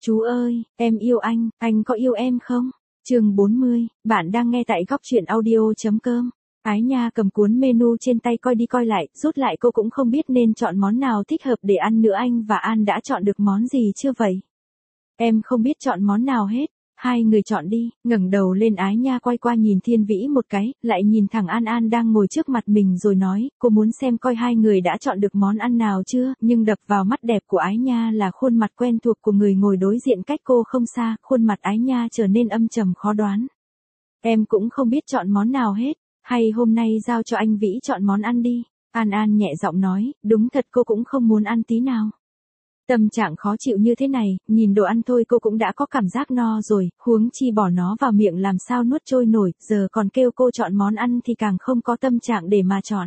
Chú ơi, em yêu anh có yêu em không? Chương 40, bạn đang nghe tại góc truyện audio.com. Ái Nha cầm cuốn menu trên tay coi đi coi lại, rút lại cô cũng không biết nên chọn món nào thích hợp để ăn nữa. Anh và An đã chọn được món gì chưa vậy? Em không biết chọn món nào hết. Hai người chọn đi. Ngẩng đầu lên, Ái Nha quay qua nhìn Thiên Vĩ một cái, lại nhìn thẳng An An đang ngồi trước mặt mình rồi nói, cô muốn xem coi hai người đã chọn được món ăn nào chưa, nhưng đập vào mắt đẹp của Ái Nha là khuôn mặt quen thuộc của người ngồi đối diện cách cô không xa, khuôn mặt Ái Nha trở nên âm trầm khó đoán. Em cũng không biết chọn món nào hết, hay hôm nay giao cho anh Vĩ chọn món ăn đi. An An nhẹ giọng nói, đúng thật cô cũng không muốn ăn tí nào. Tâm trạng khó chịu như thế này, nhìn đồ ăn thôi cô cũng đã có cảm giác no rồi, huống chi bỏ nó vào miệng làm sao nuốt trôi nổi, giờ còn kêu cô chọn món ăn thì càng không có tâm trạng để mà chọn.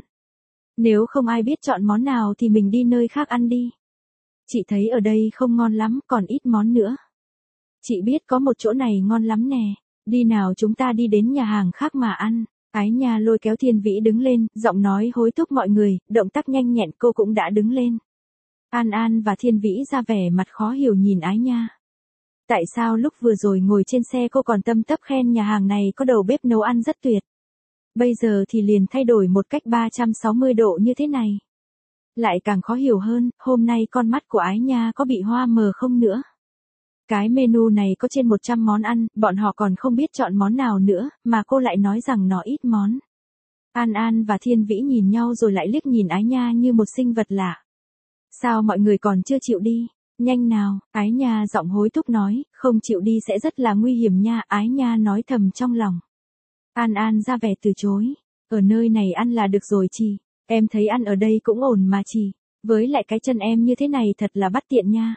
Nếu không ai biết chọn món nào thì mình đi nơi khác ăn đi. Chị thấy ở đây không ngon lắm, còn ít món nữa. Chị biết có một chỗ này ngon lắm nè, đi nào chúng ta đi đến nhà hàng khác mà ăn. Ái Nha lôi kéo Thiên Vĩ đứng lên, giọng nói hối thúc mọi người, động tác nhanh nhẹn, cô cũng đã đứng lên. An An và Thiên Vĩ ra vẻ mặt khó hiểu nhìn Ái Nha. Tại sao lúc vừa rồi ngồi trên xe cô còn tấp khen nhà hàng này có đầu bếp nấu ăn rất tuyệt. Bây giờ thì liền thay đổi một cách 360 độ như thế này. Lại càng khó hiểu hơn, hôm nay con mắt của Ái Nha có bị hoa mờ không nữa. Cái menu này có trên 100 món ăn, bọn họ còn không biết chọn món nào nữa, mà cô lại nói rằng nó ít món. An An và Thiên Vĩ nhìn nhau rồi lại liếc nhìn Ái Nha như một sinh vật lạ. Sao mọi người còn chưa chịu đi? Nhanh nào, Ái Nha giọng hối thúc nói, không chịu đi sẽ rất là nguy hiểm nha. Ái Nha nói thầm trong lòng. An An ra vẻ từ chối. Ở nơi này ăn là được rồi chị. Em thấy ăn ở đây cũng ổn mà chị. Với lại cái chân em như thế này thật là bắt tiện nha.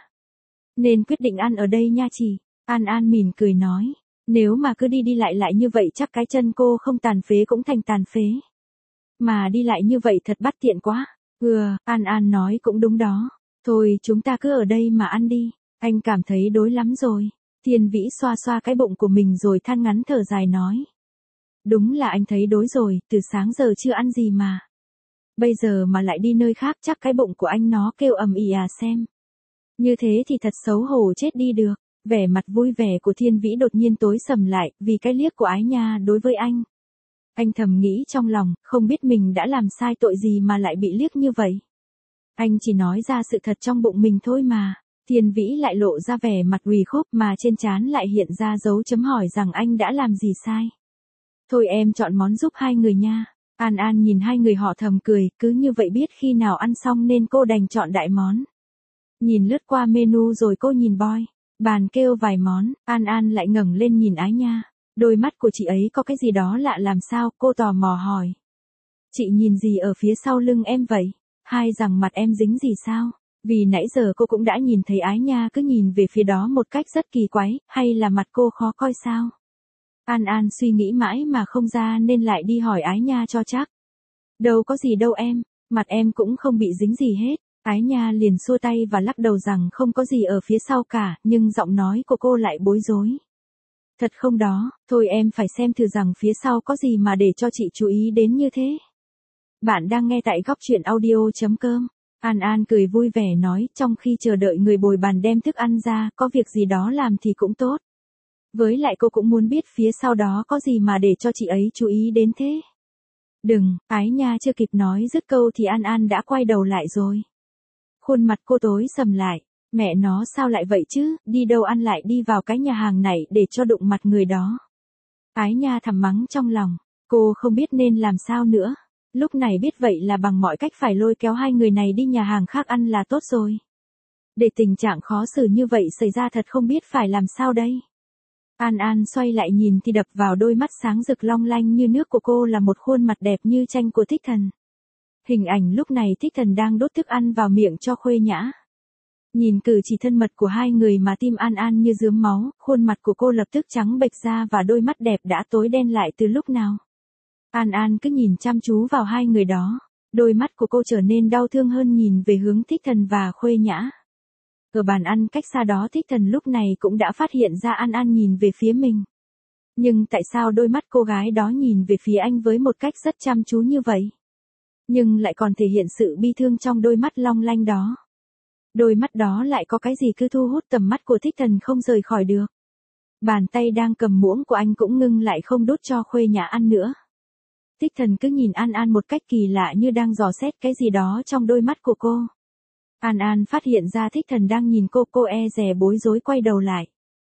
Nên quyết định ăn ở đây nha chị. An An mỉm cười nói. Nếu mà cứ đi đi lại như vậy chắc cái chân cô không tàn phế cũng thành tàn phế. Mà đi lại như vậy thật bắt tiện quá. An An nói cũng đúng đó. Thôi chúng ta cứ ở đây mà ăn đi. Anh cảm thấy đói lắm rồi. Thiên Vĩ xoa xoa cái bụng của mình rồi than ngắn thở dài nói. Đúng là anh thấy đói rồi, từ sáng giờ chưa ăn gì mà. Bây giờ mà lại đi nơi khác chắc cái bụng của anh nó kêu ầm ĩ à xem. Như thế thì thật xấu hổ chết đi được. Vẻ mặt vui vẻ của Thiên Vĩ đột nhiên tối sầm lại vì cái liếc của Ái Nha đối với anh. Anh thầm nghĩ trong lòng, không biết mình đã làm sai tội gì mà lại bị liếc như vậy. Anh chỉ nói ra sự thật trong bụng mình thôi mà. Thiên Vĩ lại lộ ra vẻ mặt ủy khuất mà trên trán lại hiện ra dấu chấm hỏi rằng anh đã làm gì sai. Thôi em chọn món giúp hai người nha. An An nhìn hai người họ thầm cười, cứ như vậy biết khi nào ăn xong nên cô đành chọn đại món. Nhìn lướt qua menu rồi cô nhìn boy. Bàn kêu vài món, An An lại ngẩng lên nhìn Ái Nha. Đôi mắt của chị ấy có cái gì đó lạ làm sao, cô tò mò hỏi. Chị nhìn gì ở phía sau lưng em vậy? Hay rằng mặt em dính gì sao? Vì nãy giờ cô cũng đã nhìn thấy Ái Nha cứ nhìn về phía đó một cách rất kỳ quái, hay là mặt cô khó coi sao? An An suy nghĩ mãi mà không ra nên lại đi hỏi Ái Nha cho chắc. Đâu có gì đâu em, mặt em cũng không bị dính gì hết. Ái Nha liền xua tay và lắc đầu rằng không có gì ở phía sau cả, nhưng giọng nói của cô lại bối rối. Thật không đó, thôi em phải xem thử rằng phía sau có gì mà để cho chị chú ý đến như thế. Bạn đang nghe tại góc truyện audio.com. An An cười vui vẻ nói, trong khi chờ đợi người bồi bàn đem thức ăn ra, có việc gì đó làm thì cũng tốt. Với lại cô cũng muốn biết phía sau đó có gì mà để cho chị ấy chú ý đến thế. Đừng, Ái Nha chưa kịp nói dứt câu thì An An đã quay đầu lại rồi. Khuôn mặt cô tối sầm lại. Mẹ nó sao lại vậy chứ, đi đâu ăn lại đi vào cái nhà hàng này để cho đụng mặt người đó. Ái Nha thầm mắng trong lòng, cô không biết nên làm sao nữa. Lúc này biết vậy là bằng mọi cách phải lôi kéo hai người này đi nhà hàng khác ăn là tốt rồi. Để tình trạng khó xử như vậy xảy ra thật không biết phải làm sao đây. An An xoay lại nhìn thì đập vào đôi mắt sáng rực long lanh như nước của cô là một khuôn mặt đẹp như tranh của Thích Thần. Hình ảnh lúc này Thích Thần đang đốt thức ăn vào miệng cho Khuê Nhã. Nhìn cử chỉ thân mật của hai người mà tim An An như rướm máu, khuôn mặt của cô lập tức trắng bệch ra và đôi mắt đẹp đã tối đen lại từ lúc nào. An An cứ nhìn chăm chú vào hai người đó, đôi mắt của cô trở nên đau thương hơn nhìn về hướng Thích Thần và Khuê Nhã. Ở bàn ăn cách xa đó Thích Thần lúc này cũng đã phát hiện ra An An nhìn về phía mình. Nhưng tại sao đôi mắt cô gái đó nhìn về phía anh với một cách rất chăm chú như vậy? Nhưng lại còn thể hiện sự bi thương trong đôi mắt long lanh đó. Đôi mắt đó lại có cái gì cứ thu hút tầm mắt của Thích Thần không rời khỏi được. Bàn tay đang cầm muỗng của anh cũng ngưng lại không đút cho Khuê Nhã ăn nữa. Thích Thần cứ nhìn An An một cách kỳ lạ như đang dò xét cái gì đó trong đôi mắt của cô. An An phát hiện ra Thích Thần đang nhìn cô e dè bối rối quay đầu lại.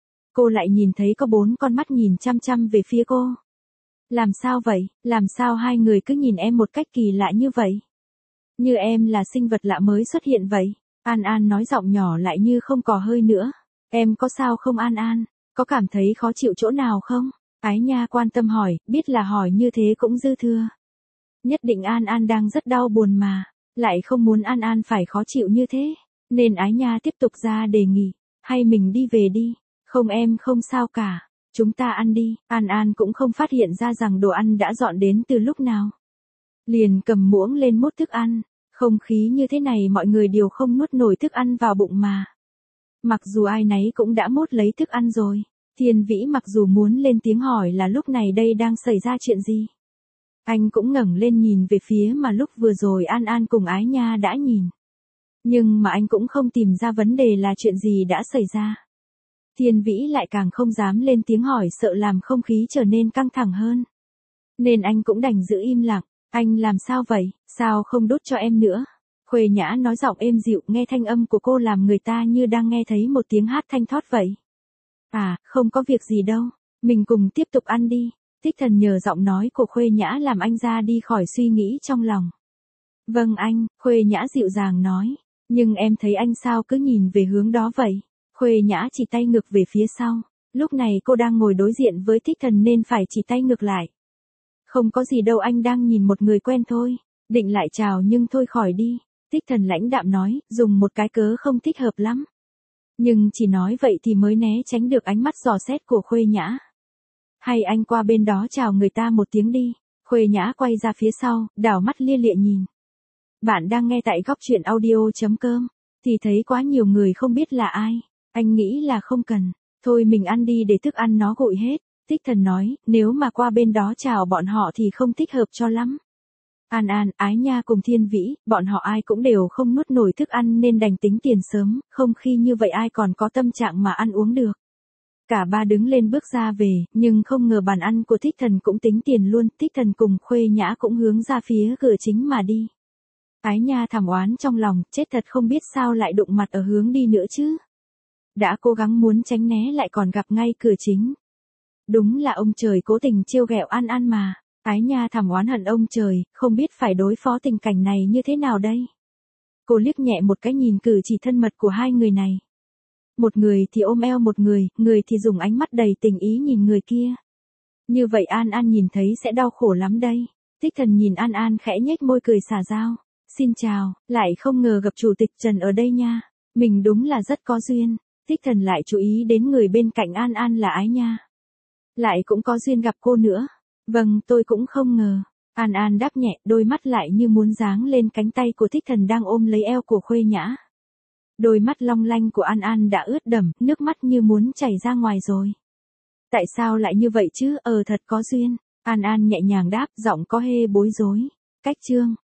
Cô lại nhìn thấy có 4 con mắt nhìn chăm chăm về phía cô. Làm sao vậy, làm sao hai người cứ nhìn em một cách kỳ lạ như vậy? Như em là sinh vật lạ mới xuất hiện vậy. An An nói giọng nhỏ lại như không có hơi nữa. Em có sao không An An? Có cảm thấy khó chịu chỗ nào không? Ái Nha quan tâm hỏi, biết là hỏi như thế cũng dư thừa. Nhất định An An đang rất đau buồn mà, lại không muốn An An phải khó chịu như thế. Nên Ái Nha tiếp tục ra đề nghị, hay mình đi về đi. Không em không sao cả, chúng ta ăn đi. An An cũng không phát hiện ra rằng đồ ăn đã dọn đến từ lúc nào. Liền cầm muỗng lên múc thức ăn. Không khí như thế này mọi người đều không nuốt nổi thức ăn vào bụng mà. Mặc dù ai nấy cũng đã múc lấy thức ăn rồi. Thiên Vĩ mặc dù muốn lên tiếng hỏi là lúc này đây đang xảy ra chuyện gì. Anh cũng ngẩng lên nhìn về phía mà lúc vừa rồi An An cùng Ái Nha đã nhìn. Nhưng mà anh cũng không tìm ra vấn đề là chuyện gì đã xảy ra. Thiên Vĩ lại càng không dám lên tiếng hỏi sợ làm không khí trở nên căng thẳng hơn. Nên anh cũng đành giữ im lặng. Anh làm sao vậy, sao không đút cho em nữa? Khuê Nhã nói giọng êm dịu, nghe thanh âm của cô làm người ta như đang nghe thấy một tiếng hát thanh thoát vậy. À, không có việc gì đâu, mình cùng tiếp tục ăn đi. Thích Thần nhờ giọng nói của Khuê Nhã làm anh ra đi khỏi suy nghĩ trong lòng. Vâng anh, Khuê Nhã dịu dàng nói, nhưng em thấy anh sao cứ nhìn về hướng đó vậy? Khuê Nhã chỉ tay ngược về phía sau, lúc này cô đang ngồi đối diện với Thích Thần nên phải chỉ tay ngược lại. Không có gì đâu anh đang nhìn một người quen thôi, định lại chào nhưng thôi khỏi đi. Thích Thần lãnh đạm nói, dùng một cái cớ không thích hợp lắm. Nhưng chỉ nói vậy thì mới né tránh được ánh mắt dò xét của Khuê Nhã. Hay anh qua bên đó chào người ta một tiếng đi. Khuê Nhã quay ra phía sau, đảo mắt lia lịa nhìn. Bạn đang nghe tại góc truyện audio.com, thì thấy quá nhiều người không biết là ai. Anh nghĩ là không cần, thôi mình ăn đi để thức ăn nó nguội hết. Thích Thần nói, nếu mà qua bên đó chào bọn họ thì không thích hợp cho lắm. An An, Ái Nha cùng Thiên Vĩ, bọn họ ai cũng đều không nuốt nổi thức ăn nên đành tính tiền sớm, không khi như vậy ai còn có tâm trạng mà ăn uống được. Cả ba đứng lên bước ra về, nhưng không ngờ bàn ăn của Thích Thần cũng tính tiền luôn, Thích Thần cùng Khuê Nhã cũng hướng ra phía cửa chính mà đi. Ái Nha thầm oán trong lòng, chết thật không biết sao lại đụng mặt ở hướng đi nữa chứ. Đã cố gắng muốn tránh né lại còn gặp ngay cửa chính. Đúng là ông trời cố tình trêu ghẹo An An mà. Ái Nha thầm oán hận ông trời, không biết phải đối phó tình cảnh này như thế nào đây. Cô liếc nhẹ một cái nhìn cử chỉ thân mật của hai người này. Một người thì ôm eo một người thì dùng ánh mắt đầy tình ý nhìn người kia. Như vậy An An nhìn thấy sẽ đau khổ lắm đây. Thích Thần nhìn An An khẽ nhếch môi cười xả dao. Xin chào, lại không ngờ gặp Chủ tịch Trần ở đây nha. Mình đúng là rất có duyên. Thích Thần lại chú ý đến người bên cạnh An An là Ái Nha. Lại cũng có duyên gặp cô nữa. Vâng, tôi cũng không ngờ. An An đáp nhẹ, đôi mắt lại như muốn giáng lên cánh tay của Thích Thần đang ôm lấy eo của Khuê Nhã. Đôi mắt long lanh của An An đã ướt đẫm, nước mắt như muốn chảy ra ngoài rồi. Tại sao lại như vậy chứ, thật có duyên. An An nhẹ nhàng đáp, giọng có hê bối rối. Cách chương.